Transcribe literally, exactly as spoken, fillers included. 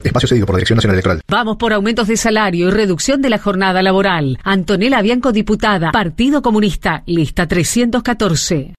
Espacio cedido por Dirección Nacional Electoral. Vamos por aumentos de salario y reducción de la jornada laboral. Antonella Bianco, diputada. Partido Comunista. Lista trescientos catorce.